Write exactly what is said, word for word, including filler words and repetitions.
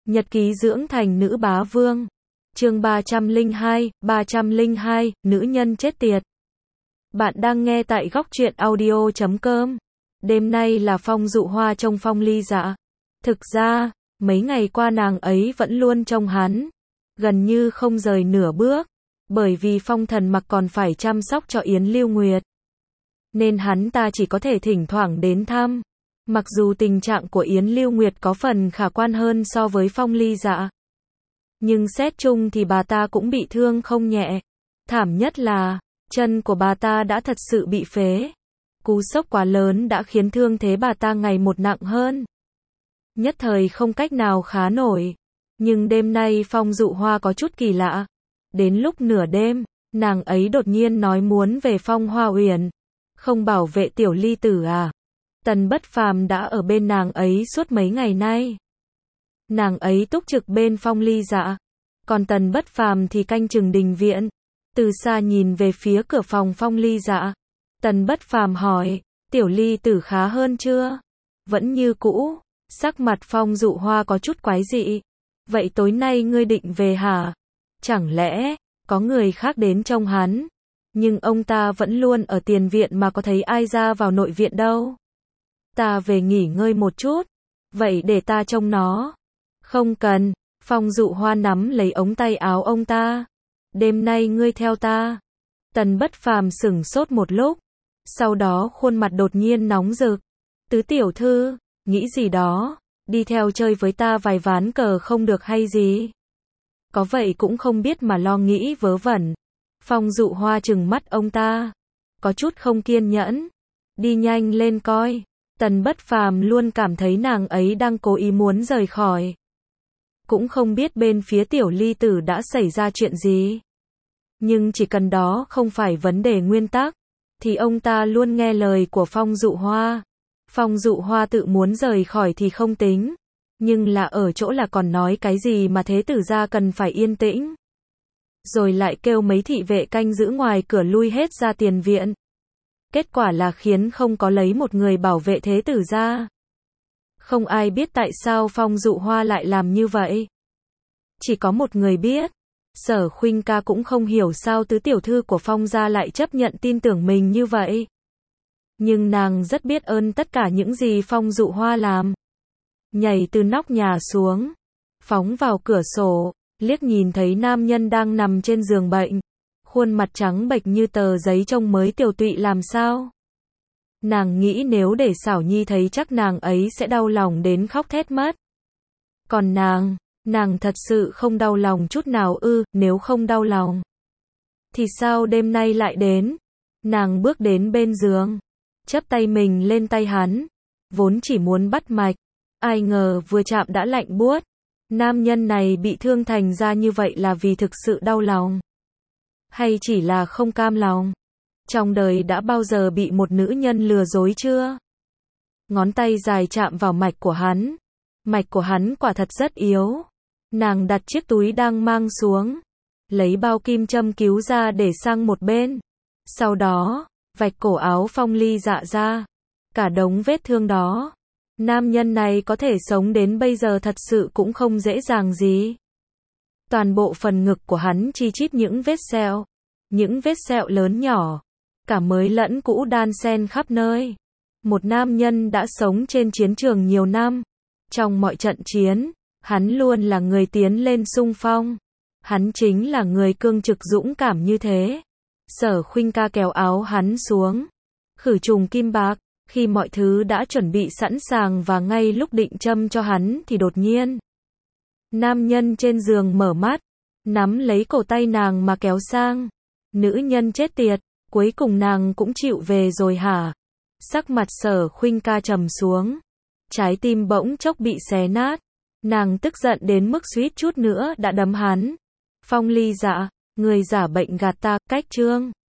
Nhật ký dưỡng thành nữ bá vương. Chương ba trăm lẻ hai, ba trăm lẻ hai, nữ nhân chết tiệt. Bạn đang nghe tại góc truyện audio chấm com. Đêm nay là Phong dụ hoa trông Phong ly dạ. Thực ra, mấy ngày qua nàng ấy vẫn luôn trông hắn, gần như không rời nửa bước, bởi vì Phong thần mặc còn phải chăm sóc cho Yến Lưu Nguyệt, nên hắn ta chỉ có thể thỉnh thoảng đến thăm. Mặc dù tình trạng của Yến Lưu Nguyệt có phần khả quan hơn so với Phong ly dạ, nhưng xét chung thì bà ta cũng bị thương không nhẹ. Thảm nhất là, chân của bà ta đã thật sự bị phế. Cú sốc quá lớn đã khiến thương thế bà ta ngày một nặng hơn. Nhất thời không cách nào khá nổi. Nhưng đêm nay Phong dụ hoa có chút kỳ lạ. Đến lúc nửa đêm, nàng ấy đột nhiên nói muốn về Phong Hoa Uyển. Không bảo vệ tiểu ly tử à? Tần Bất Phàm đã ở bên nàng ấy suốt mấy ngày nay. Nàng ấy túc trực bên Phong ly dạ, còn Tần Bất Phàm thì canh chừng đình viện. Từ xa nhìn về phía cửa phòng Phong ly dạ, Tần Bất Phàm hỏi, tiểu ly tử khá hơn chưa? Vẫn như cũ. Sắc mặt Phong dụ hoa có chút quái dị. Vậy tối nay ngươi định về hả? Chẳng lẽ có người khác đến trông hắn? Nhưng ông ta vẫn luôn ở tiền viện mà có thấy ai ra vào nội viện đâu. Ta về nghỉ ngơi một chút. Vậy để ta trông nó. Không cần. Phong dụ hoa nắm lấy ống tay áo ông ta. Đêm nay ngươi theo ta. Tần Bất Phàm sửng sốt một lúc, sau đó khuôn mặt đột nhiên nóng rực. Tứ tiểu thư, nghĩ gì đó, đi theo chơi với ta vài ván cờ không được hay gì? Có vậy cũng không biết mà lo nghĩ vớ vẩn. Phong dụ hoa trừng mắt ông ta, có chút không kiên nhẫn. Đi nhanh lên coi. Tần Bất Phàm luôn cảm thấy nàng ấy đang cố ý muốn rời khỏi. Cũng không biết bên phía tiểu ly tử đã xảy ra chuyện gì. Nhưng chỉ cần đó không phải vấn đề nguyên tắc, thì ông ta luôn nghe lời của Phong dụ hoa. Phong dụ hoa tự muốn rời khỏi thì không tính, nhưng là ở chỗ là còn nói cái gì mà thế tử gia cần phải yên tĩnh. Rồi lại kêu mấy thị vệ canh giữ ngoài cửa lui hết ra tiền viện. Kết quả là khiến không có lấy một người bảo vệ thế tử gia. Không ai biết tại sao Phong dụ hoa lại làm như vậy. Chỉ có một người biết. Sở Khuynh ca cũng không hiểu sao tứ tiểu thư của Phong gia lại chấp nhận tin tưởng mình như vậy. Nhưng nàng rất biết ơn tất cả những gì Phong dụ hoa làm. Nhảy từ nóc nhà xuống, phóng vào cửa sổ, liếc nhìn thấy nam nhân đang nằm trên giường bệnh, khuôn mặt trắng bệch như tờ giấy trông mới tiều tụy làm sao. Nàng nghĩ nếu để Xảo Nhi thấy chắc nàng ấy sẽ đau lòng đến khóc thét mất. Còn nàng, nàng thật sự không đau lòng chút nào ư? Nếu không đau lòng, thì sao đêm nay lại đến? Nàng bước đến bên giường, chắp tay mình lên tay hắn, vốn chỉ muốn bắt mạch, ai ngờ vừa chạm đã lạnh buốt. Nam nhân này bị thương thành ra như vậy là vì thực sự đau lòng, hay chỉ là không cam lòng? Trong đời đã bao giờ bị một nữ nhân lừa dối chưa? Ngón tay dài chạm vào mạch của hắn. Mạch của hắn quả thật rất yếu. Nàng đặt chiếc túi đang mang xuống, lấy bao kim châm cứu ra để sang một bên. Sau đó, vạch cổ áo Phong ly dạ ra. Cả đống vết thương đó. Nam nhân này có thể sống đến bây giờ thật sự cũng không dễ dàng gì. Toàn bộ phần ngực của hắn chi chít những vết sẹo. Những vết sẹo lớn nhỏ, cả mới lẫn cũ đan xen khắp nơi. Một nam nhân đã sống trên chiến trường nhiều năm. Trong mọi trận chiến, hắn luôn là người tiến lên xung phong. Hắn chính là người cương trực dũng cảm như thế. Sở Khuynh ca kéo áo hắn xuống, khử trùng kim bạc. Khi mọi thứ đã chuẩn bị sẵn sàng và ngay lúc định châm cho hắn thì đột nhiên, nam nhân trên giường mở mắt, nắm lấy cổ tay nàng mà kéo sang. Nữ nhân chết tiệt, cuối cùng nàng cũng chịu về rồi hả? Sắc mặt Sở Khuynh ca trầm xuống, trái tim bỗng chốc bị xé nát. Nàng tức giận đến mức suýt chút nữa đã đấm hắn. Phong ly dạ, người giả bệnh gạt ta, cách chương.